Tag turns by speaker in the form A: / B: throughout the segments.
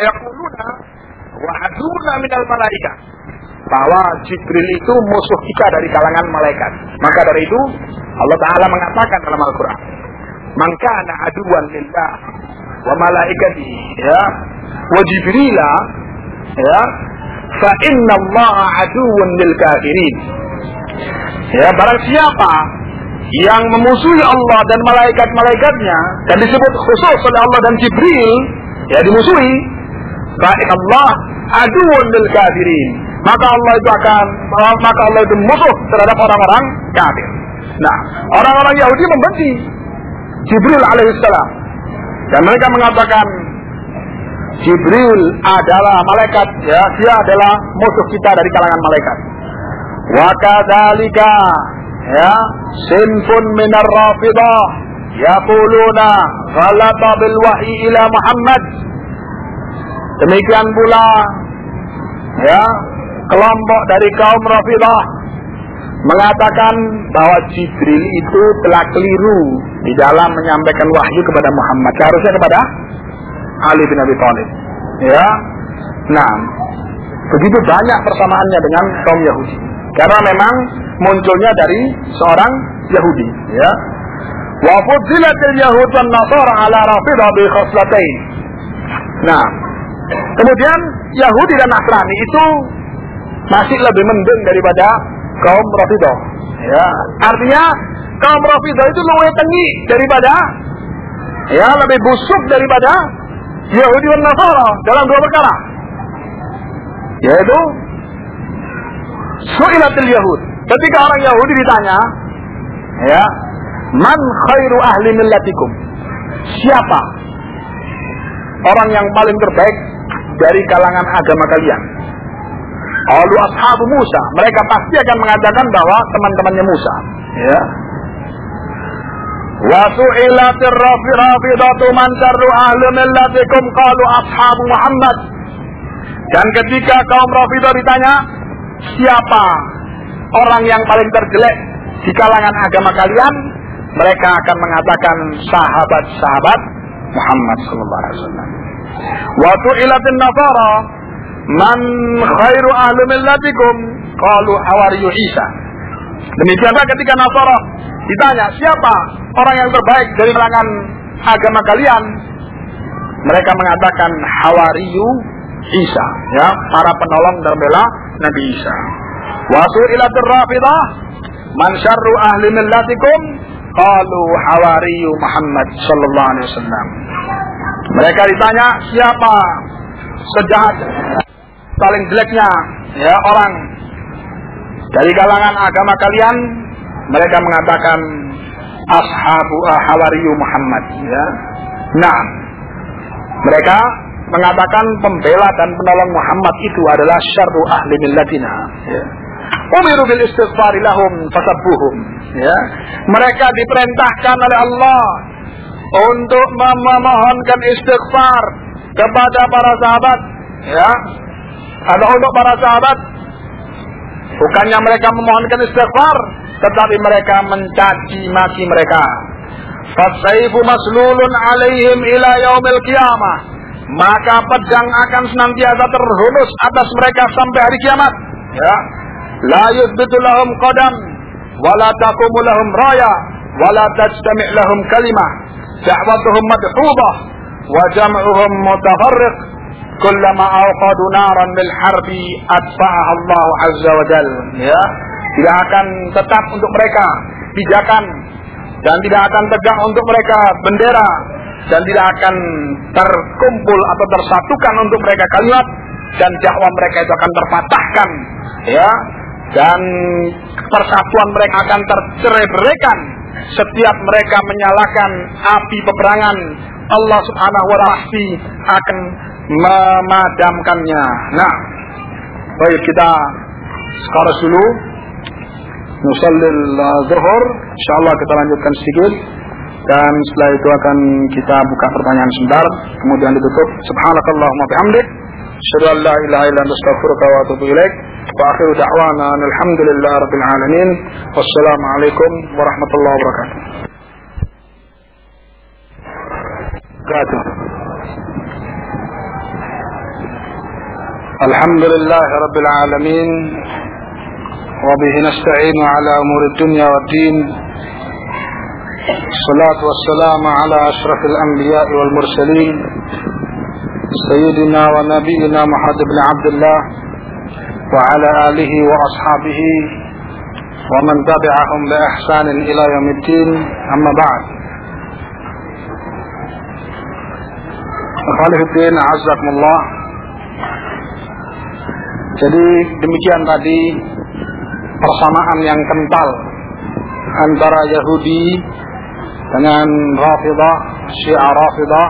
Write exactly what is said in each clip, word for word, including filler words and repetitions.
A: yaquluna wa aduna minal malaika, bahwa Jibril itu musuh kita dari kalangan malaikat. Maka dari itu Allah Ta'ala mengatakan dalam Al-Quran, man kana aduwan lillah wa malaikatihi ya wa Jibrila ya fa inna allaha aduwwun lil kafirin. Ya, barang siapa yang memusuhi Allah dan malaikat-malaikatnya, dan disebut khusus oleh Allah dan Jibril ya dimusuhi, fa inna Allah aduwwun lil kafirin, maka Allah itu akan maka Allah itu musuh terhadap orang-orang kafir. Nah, orang-orang Yahudi membenci Jibril alaihissalam, dan mereka mengatakan Jibril adalah malaikat, ya, dia adalah musuh kita dari kalangan malaikat. Wa kadzalika ya sinfun minar rafidah yaquluna ghalata bil wahyi ila Muhammad. Demikian pula ya kelompok dari kaum Rafidah mengatakan bahwa Jibril itu telah keliru di dalam menyampaikan wahyu kepada Muhammad, seharusnya kepada Ali bin Abi Thalib. Ya, nah, begitu banyak persamaannya dengan kaum Yahudi, karena memang munculnya dari seorang Yahudi. Ya, wa fudzilatil yahud wan nasara ala Rafidah bi khoslatain. Nah, kemudian Yahudi dan Nasrani itu masih lebih mending daripada kaum Rafidah. Ya, artinya kaum Rafidah itu lebih tinggi daripada, ya, lebih busuk daripada Yahudi dan Nasara dalam dua perkara, yaitu su'ilatil yahud. Ketika orang Yahudi ditanya, ya, man khairu ahli millatikum, siapa orang yang paling terbaik dari kalangan agama kalian? Qalu ashabu Musa, mereka pasti akan mengatakan bahwa teman-temannya Musa. Ya. Wa su'ilatir rafidatu man syarru ahli millatikum qalu ashabu Muhammad. Dan ketika kaum Rafidah ditanya, siapa orang yang paling terjelek di kalangan agama kalian? Mereka akan mengatakan sahabat-sahabat Muhammad sallallahu alaihi wasallam. Wa su'ilatin nasara man khairu ahli millatikum qalu hawariyu Isa. Demikianlah ketika Nasara ditanya, siapa orang yang terbaik dari kalangan agama kalian? Mereka mengatakan hawariyu Isa, ya, para penolong dan bela Nabi Isa. Wa su'ilatir rafidah man syarru ahli millatikum qalu hawariyu Muhammad sallallahu alaihi wasallam. Mereka ditanya, siapa sejahat paling jeleknya, ya, orang dari kalangan agama kalian? Mereka mengatakan ashabu hawariyu Muhammad, ya. Nah, mereka mengatakan pembela dan penolong Muhammad itu adalah syarru ahli millatina, ya. Umiru bil istighfar lahum fasabbuhum, ya. Mereka diperintahkan oleh Allah untuk memohonkan istighfar kepada para sahabat, ya. Ada untuk para sahabat, bukannya mereka memohonkan istighfar, tetapi mereka mencaci maki mereka. Fasaifu maslulun alaihim ila yaumil qiyamah, maka pedang akan senantiasa terhunus atas mereka sampai hari kiamat. Ya, la yuthbitu lahum qadam, wala taqumu lahum raya, wala tajtami' lahum kalimah, da'watuhum madhudah, wa jam'uhum mutafarriq. Kullama awqadu naran bil harbi atfa'aha Allah azza wa jalla. Ya, tidak akan tetap untuk mereka pijakan, dan tidak akan tegak untuk mereka bendera, dan tidak akan terkumpul atau tersatukan untuk mereka kalimat, dan dakwah mereka itu akan terpatahkan, ya, dan persatuan mereka akan tercerai-beraikan setiap mereka menyalakan api peperangan. Allah subhanahu wa ta'ala akan memadamkannya. Nah, baik, kita sekarang dulu nusallil zuhur, insyaallah kita lanjutkan sedikit, dan setelah itu akan kita buka pertanyaan sebentar, kemudian ditutup. Subhanakallahumma bihamdik, asyhadu an la ilaha illa anta astaghfiruka wa atubu ilaik, wa akhiru da'wana alhamdulillahi rabbil alamin, wassalamu alaikum warahmatullahi wabarakatuh. Gracias. الحمد لله رب العالمين وبه نستعين على أمور الدنيا والدين الصلاة والسلام على أشرف الأنبياء والمرسلين سيدنا ونبينا محمد بن عبد الله وعلى آله وأصحابه ومن تبعهم بإحسان إلى يوم الدين أما بعد. Akhwanifiddin a'azzakumullah. Jadi demikian tadi persamaan yang kental antara Yahudi dengan Rafidah, Syiah Rafidah,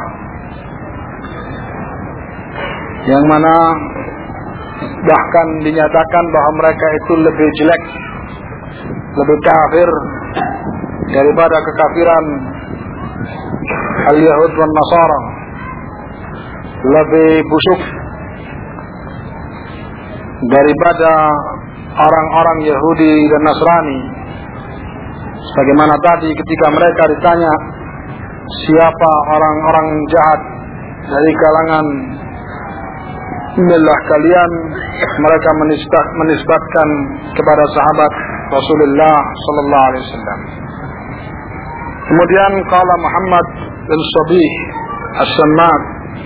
A: yang mana bahkan dinyatakan bahwa mereka itu lebih jelek, lebih kafir daripada kekafiran al-Yahud dan Nasara, lebih busuk daripada orang-orang Yahudi dan Nasrani. Sebagaimana tadi ketika mereka ditanya siapa orang-orang jahat dari kalangan millah kalian, mereka menisbat, menisbatkan kepada sahabat Rasulullah sallallahu alaihi wasallam. Kemudian qala Muhammad bin Shabih As-Sammad,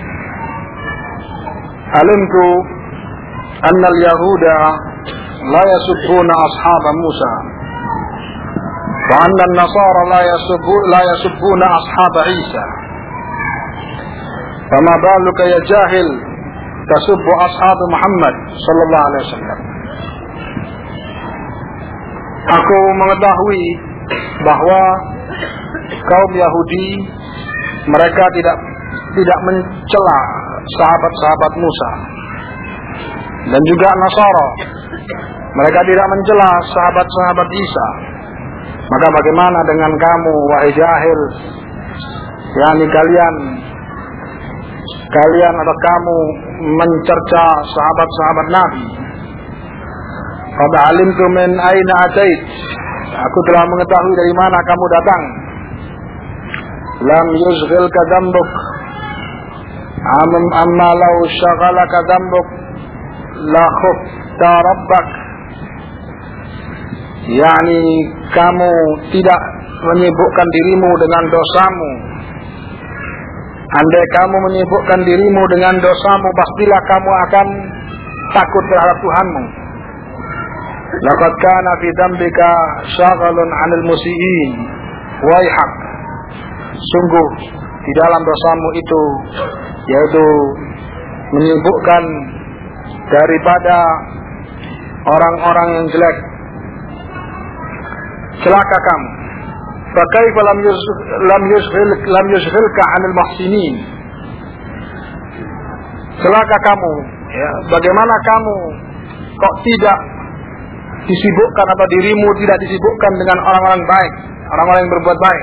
A: alimtu anna al-yahuda la yasubbuna ashab Musa wa anna an-nasara la yasubbu la yasubbuna ashab Isa, fama baluka ya jahil tasubbu ashab Muhammad sallallahu alaihi wasallam. Aku mengetahui bahwa kaum Yahudi mereka tidak tidak mencela sahabat-sahabat Musa, dan juga Nasara mereka tidak mencela sahabat-sahabat Isa. Maka bagaimana dengan kamu wahai jahil, yakni kalian kalian atau kamu mencerca sahabat-sahabat Nabi. Qad alimtu min aina atait, aku telah mengetahui dari mana kamu datang. Lam yuzghilka dhanbuk amma law shaghalaka dhanbuk la khufta rabbak, yakni kamu tidak menyibukkan dirimu dengan dosamu. Andai kamu menyibukkan dirimu dengan dosamu, pastilah kamu akan takut terhadap Tuhanmu. Laqad kana fi dhanbika shaghalun 'anil musii'in waihak, sungguh di dalam dosamu itu yaitu menyibukkan daripada orang-orang yang jelek. Celaka kamu. Fakaifa lam yuzhil lam yuzhil lam yuzhilka 'anil muhsinin. Celaka kamu, ya, bagaimana kamu kok tidak disibukkan atau dirimu tidak disibukkan dengan orang-orang baik, orang-orang yang berbuat baik.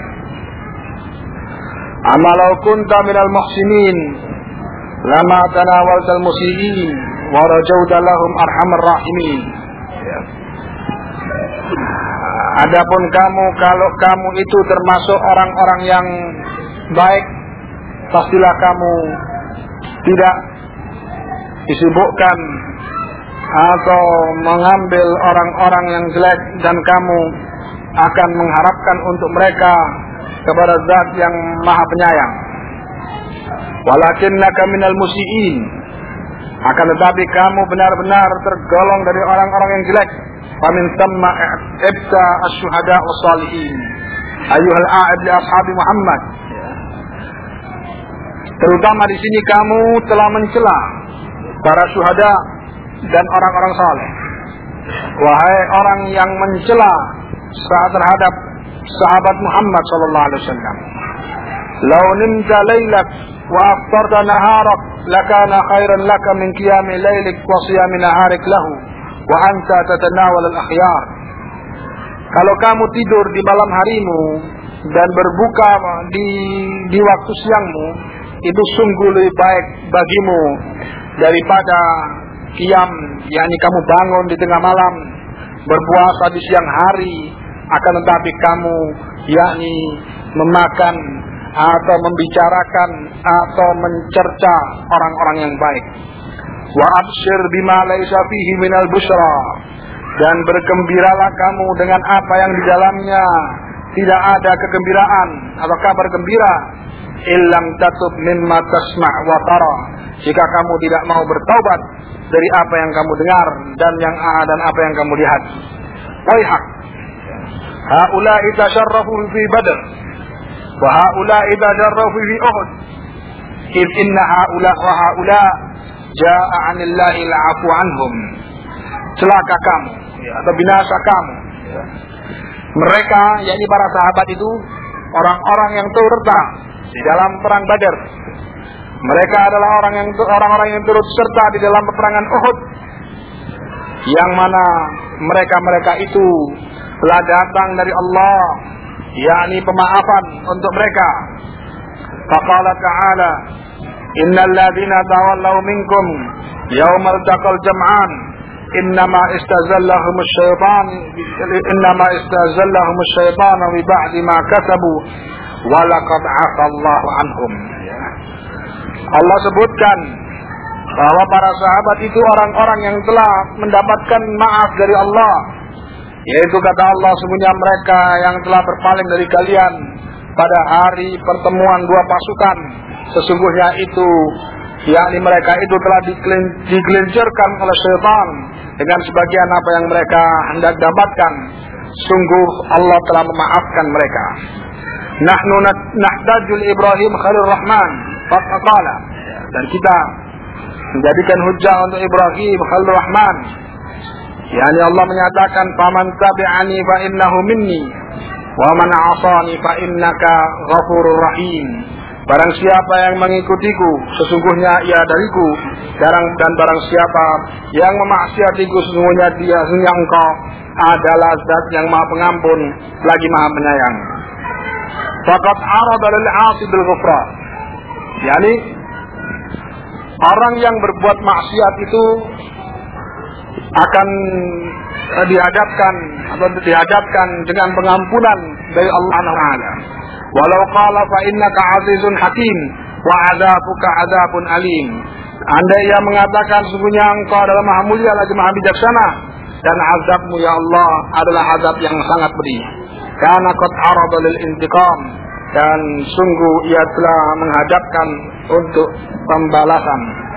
A: Amalau kunta minal muhsinin lama tanawaltal musii'in wa rajauta lahum arhamar rahimin. Ya. Adapun kamu, kalau kamu itu termasuk orang-orang yang baik, pastilah kamu tidak disibukkan atau mengambil orang-orang yang jelek, dan kamu akan mengharapkan untuk mereka kepada Zat yang Maha Penyayang. Walakinnaka minal musii'in, akan tetapi kamu benar-benar tergolong dari orang-orang yang jelek. Famin thamma ibta asy-syuhada was-salihin ayyuhal a'ib li ashabi Muhammad. Terutama di sini kamu telah mencela para syuhada dan orang-orang saleh. Wahai orang yang mencela saat terhadap sahabat Muhammad sallallahu alaihi wasallam, law nimta lailak wa aftarta naharak lakana khairan laka min qiyami lailik wa siyami naharik lahu wa anta tatanawal al-akhyar. Kalau kamu tidur di malam harimu dan berbuka di di waktu siangmu, itu sungguh lebih baik bagimu daripada qiyam, yakni kamu bangun di tengah malam, berpuasa di siang hari, akan tetapi kamu yakni memakan atau membicarakan atau mencerca orang-orang yang baik. Wa abshir bima laisa fihi minal busyra, dan bergembiralah kamu dengan apa yang di dalamnya tidak ada kegembiraan atau kabar gembira. Illam tatub mimma tasma' wa tara, jika kamu tidak mau bertaubat dari apa yang kamu dengar dan yang dan apa yang kamu lihat. Waihak, haula'i tasharrafu fi Badr wa haula'i tasharrafu fi Uhud, id inna haula wa haula jaa'a 'anillahi al'afu anhum. Celaka kamu, ya, atau binasa kamu, ya. Mereka, yakni para sahabat itu, orang-orang yang turut serta di dalam perang Badar. Mereka adalah orang yang orang-orang yang turut serta di dalam peperangan Uhud, yang mana mereka-mereka itu telah datang dari Allah, yakni pemaafan untuk mereka. Faqala ta'ala, innal ladzina tawallaw minkum yawmal taqal jam'an innama istazallahumus syaitan innama istazallahumus syaitan bi ba'di ma kasabu wa laqad 'afallahu anhum. Allah sebutkan bahwa para sahabat itu orang-orang yang telah mendapatkan maaf dari Allah, yaitu kata Allah, sesungguhnya mereka yang telah berpaling dari kalian pada hari pertemuan dua pasukan, sesungguhnya itu yakni mereka itu telah digelincirkan oleh syaitan dengan sebagian apa yang mereka hendak dapatkan. Sungguh Allah telah memaafkan mereka. Nahnu nahtajul Ibrahim Khalil Rahman faqala, dan kita menjadikan hujjah untuk Ibrahim Khalil Rahman, yakni Allah menyatakan faman tabi'ani fa innahu minni wa man 'asani fa innaka ghafurur rahim. Barang siapa yang mengikutiku, sesungguhnya ia dariku, dan barang siapa yang memaksiatiku, sesungguhnya dia, sesungguhnya engkau adalah zat yang maha pengampun lagi maha penyayang. Faqad arada lil 'asi bil ghufran, yakni orang yang berbuat maksiat itu akan dihadapkan atau dihadapkan dengan pengampunan dari Allah Taala. Walau qala fa innaka 'azizun hakim wa 'adzabuka 'adzabun alim. Andai ia mengatakan sesungguhnya engkau adalah maha mulia lagi maha bijaksana, dan azabmu ya Allah adalah azab yang sangat pedih. Karena qad arada lil intiqam, dan sungguh ia telah menghadapkan untuk pembalasan.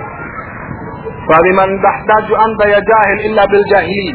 A: Faliman tahtaju anta ya jahil illa bil jahil,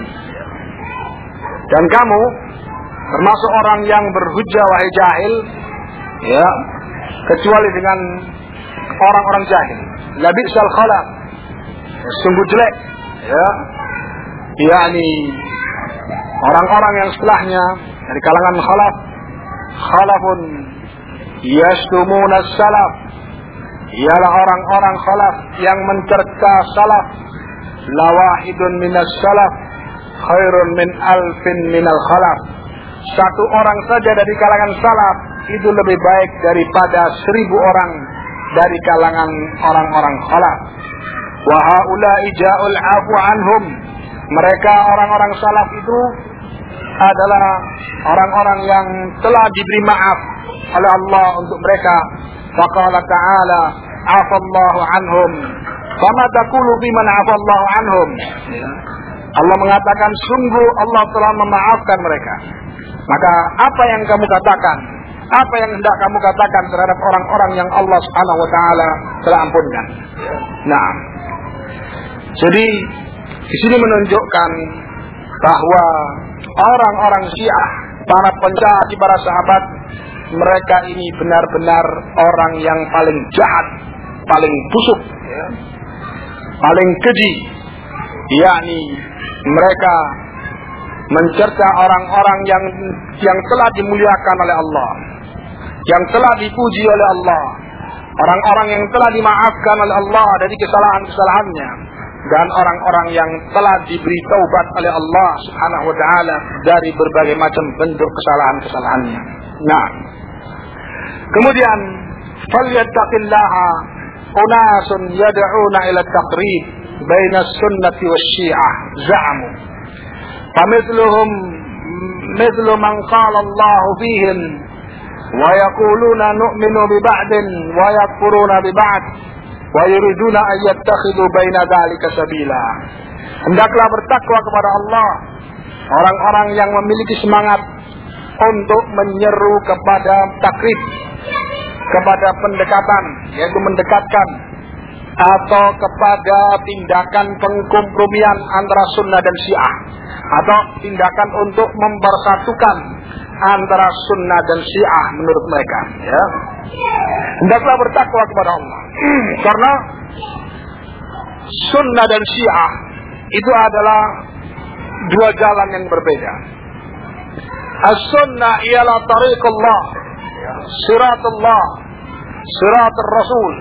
A: dan kamu termasuk orang yang berhujjah wahai jahil, ya, kecuali dengan orang-orang jahil. Labisal khalaq, sungguh jelek, ya, yakni orang-orang yang setelahnya dari kalangan khalaf, khalafun yashtumuna salaf, ialah orang-orang khalaf yang mencerca salaf. Lawahidun minas salaf khairun min alfin minal khalaf, satu orang saja dari kalangan salaf itu lebih baik daripada seribu orang dari kalangan orang-orang khalaf. Wa haula'i ja'ul 'afu anhum, mereka orang-orang salaf itu adalah orang-orang yang telah diberi maaf oleh Allah untuk mereka. Faqala ta'ala 'afallahu anhum fama taqulu biman 'afallahu anhum. Allah mengatakan sungguh Allah telah memaafkan mereka. Maka apa yang kamu katakan, apa yang hendak kamu katakan terhadap orang-orang yang Allah Subhanahu wa taala telah ampunkan? Nah, jadi di sini menunjukkan bahwa orang-orang Syiah, para pencaci para sahabat, mereka ini benar-benar orang yang paling jahat, paling busuk, ya, paling keji, yakni mereka mencerca orang-orang yang yang telah dimuliakan oleh Allah, yang telah dipuji oleh Allah, orang-orang yang telah dimaafkan oleh Allah dari kesalahan-kesalahannya, dan orang-orang yang telah diberi taubat oleh Allah Subhanahu wa taala dari berbagai macam bentuk kesalahan-kesalahannya. Nah, kemudian falyattaqillaha unasun yad'una ila taqrib baina sunnati wasyi'ah za'amu famithluhum mithlu man qala Allah fihim wa yaquluna nu'minu bi ba'din wa yakfuruna bi ba'd wa yuriduna ayyattakhidhu baina dzalika sabila. Hendaklah bertakwa kepada Allah orang-orang yang memiliki semangat untuk menyeru kepada takrib, kepada pendekatan, yaitu mendekatkan, atau kepada tindakan pengkompromian antara sunnah dan syiah, atau tindakan untuk mempersatukan antara sunnah dan syiah menurut mereka, ya. Hendaklah bertakwa kepada Allah karena sunnah dan syiah itu adalah dua jalan yang berbeda. As-sunnah ialah tariqullah, siratullah, siratul rasul.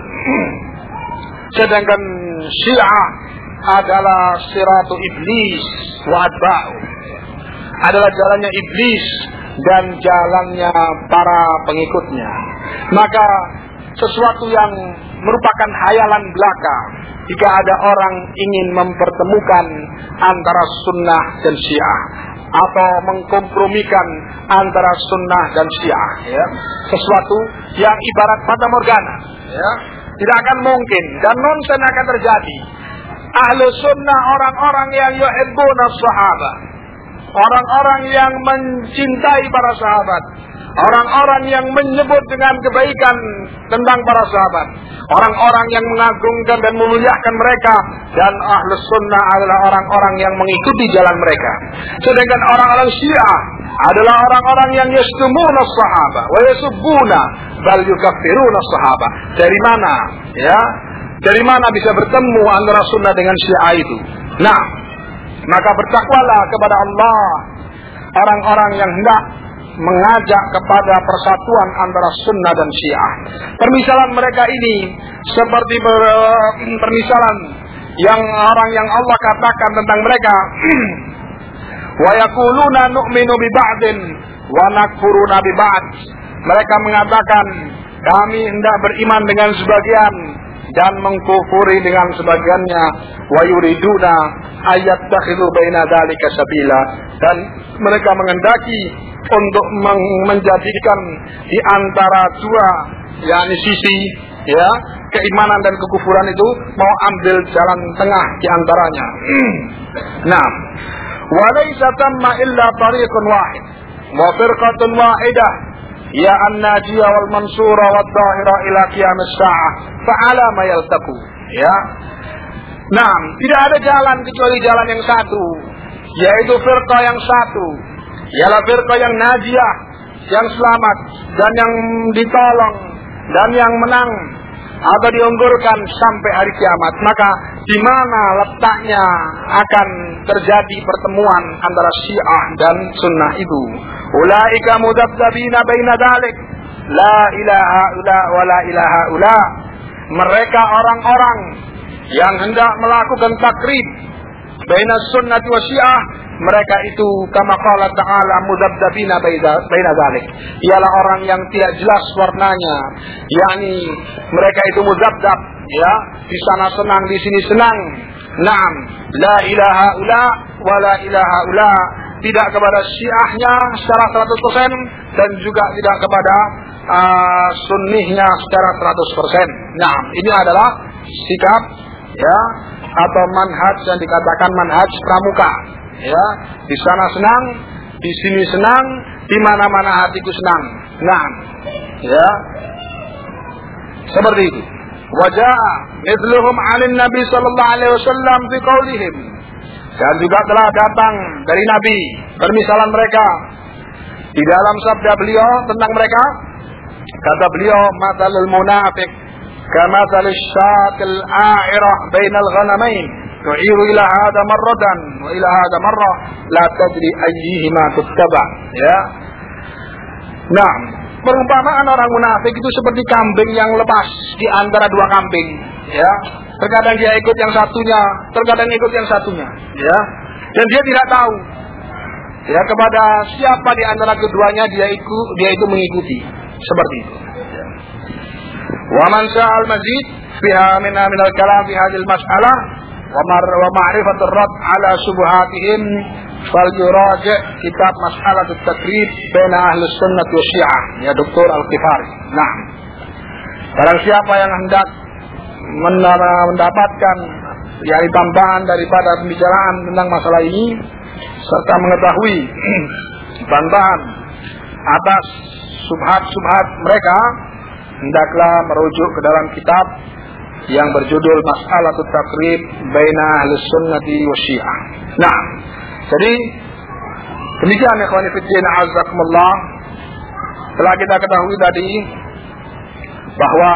A: Sedangkan syiah adalah siratu iblis wa atba'u, adalah jalannya iblis dan jalannya para pengikutnya. Maka sesuatu yang merupakan hayalan belaka jika ada orang ingin mempertemukan antara sunnah dan syiah, atau mengkompromikan antara sunnah dan syiah, ya. Sesuatu yang ibarat fata morgana, ya. Tidak akan mungkin dan nonsen akan terjadi. Ahlu sunnah orang-orang yang yuhibbuna sahabat, orang-orang yang mencintai para sahabat, orang-orang yang menyebut dengan kebaikan tentang para sahabat, orang-orang yang mengagungkan dan memuliakan mereka, dan ahlu sunnah adalah orang-orang yang mengikuti jalan mereka. Sedangkan orang-orang syiah adalah orang-orang yang yastumuna sahabat wa yasubbuna bal yukaffiruna sahabat. Dari mana, ya? Dari mana bisa bertemu antara sunnah dengan syiah itu? Nah, maka bertakwalah kepada Allah orang-orang yang hendak mengajak kepada persatuan antara sunnah dan syiah. Permisalan mereka ini seperti permisalan yang orang yang Allah katakan tentang mereka, wa yaquluna nu'minu bi ba'din wa nakfuruna bi ba'd. Mereka mengatakan kami hendak beriman dengan sebagian dan mengkufuri dengan sebagiannya. Wa yuriduna ayyattakhidhu baina dzalika sabila. Dan mereka menghendaki untuk menjadikan di antara dua, yakni sisi, ya, keimanan dan kekufuran itu, mau ambil jalan tengah di antaranya. Nah, wa laysa tamma illa tariqun wahid wa firqatun wahidah, ya an-najiyah wal mansura wad dhahira ila qiyamis saah, fa'ala ma yaltaqu, ya. Nah, tidak ada jalan kecuali jalan yang satu, yaitu firqah yang satu, ialah firqah yang najiyah, yang selamat dan yang ditolong dan yang menang atau diunggulkan sampai hari kiamat. Maka di mana letaknya akan terjadi pertemuan antara syiah dan sunnah itu? Ulaika mudabdabina baina dzalik, la ilaha illa wa la ilaha illa. Mereka orang-orang yang hendak melakukan takrib baina sunnah wa syiah, mereka itu kama qala ta'ala mudabdabina baina dzalik, ialah orang yang tidak jelas warnanya, yakni mereka itu mudabdab, ya, di sana senang, di sini senang. Naam, la ilaha illa wa la ilaha illa, tidak kepada syiahnya secara seratus persen dan juga tidak kepada uh, sunnihnya secara seratus persen. Nah, ini adalah sikap, ya, atau manhaj yang dikatakan manhaj pramuka, ya. Di sana senang, di sini senang, di mana-mana hatiku senang. Nah, ya, seperti itu. Wajah mithluhum 'anin Nabi sallallahu alaihi wasallam fi qaulihim, dan juga telah datang dari Nabi permisalan mereka di dalam sabda beliau tentang mereka. Kata beliau, mathalul munafiq kamathalil syatil a'irah bainal ghanamain, tu'iru ila hadha marratan wa ila hadha marrah la tadri ayyihima tuttaba, ya. Nah, perumpamaan orang munafik itu seperti kambing yang lepas di antara dua kambing, ya. Terkadang dia ikut yang satunya, terkadang ikut yang satunya, ya. Dan dia tidak tahu, ya, kepada siapa di antara keduanya dia ikut, dia itu mengikuti, seperti itu. Wa man sa'al mazid fiha min al kalam fi hadhihi al mas'alah wa mar wa ma'rifatur rad ala subhatihim fal yuraji' kitab mas'alatut takrib baina ahli sunnah wa syiah, ya, Doktor Al-Qifari. Nah, barang siapa yang hendak mendapatkan yakni tambahan daripada pembicaraan tentang masalah ini serta mengetahui bantahan atas subhat-subhat mereka, hendaklah merujuk ke dalam kitab yang berjudul Mas'alatut Taqrib Baina Ahlus Sunnati wa Syiah. Nah, jadi demikian ikhwan fillah azakumullah, telah kita ketahui tadi bahwa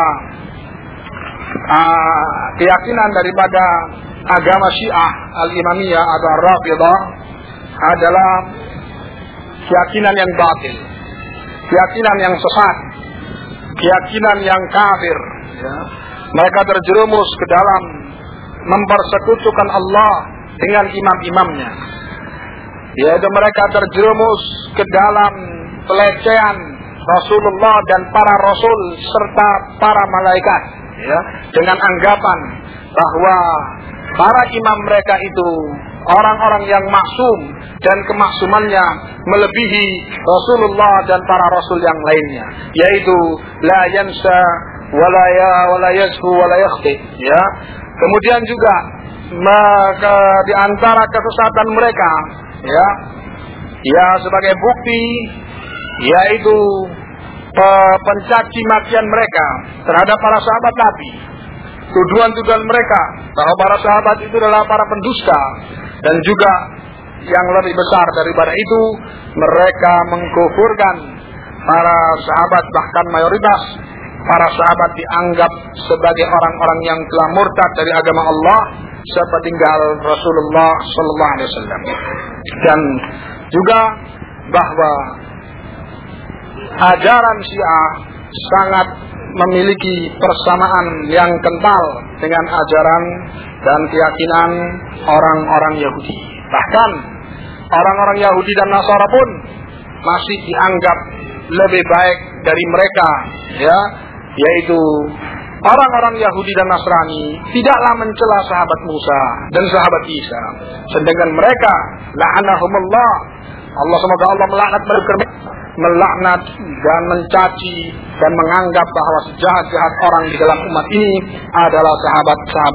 A: uh, keyakinan daripada agama Syiah Al-Imamiyah atau Ar-Rafidah adalah keyakinan yang batil, keyakinan yang sesat, keyakinan yang kafir, ya. Mereka terjerumus ke dalam mempersekutukan Allah dengan imam-imamnya, yaitu mereka terjerumus ke dalam pelecehan Rasulullah dan para rasul serta para malaikat, ya, dengan anggapan bahwa para imam mereka itu orang-orang yang maksum dan kemaksumannya melebihi Rasulullah dan para rasul yang lainnya, yaitu la yansa wala ya wala yazhu wala yakhti, ya. Kemudian juga maka di antara kesesatan mereka, ya, ya sebagai bukti yaitu pencaci makian mereka terhadap para sahabat Nabi, tuduhan-tuduhan mereka bahwa para sahabat itu adalah para pendusta, dan juga yang lebih besar daripada itu, mereka mengkufurkan para sahabat, bahkan mayoritas para sahabat dianggap sebagai orang-orang yang telah murtad dari agama Allah sepeninggal Rasulullah sallallahu alaihi wasallam. Dan juga bahwa ajaran Syiah sangat memiliki persamaan yang kental dengan ajaran dan keyakinan orang-orang Yahudi. Bahkan orang-orang Yahudi dan Nasara pun masih dianggap lebih baik dari mereka, ya, yaitu orang-orang Yahudi dan Nasrani tidaklah mencela sahabat Musa dan sahabat Isa, sedangkan mereka la'anahumullah, Allah semoga Allah melaknat mereka, melaknat dan mencaci dan menganggap bahwa sejahat-jahat orang di dalam umat ini adalah sahabat-sahabat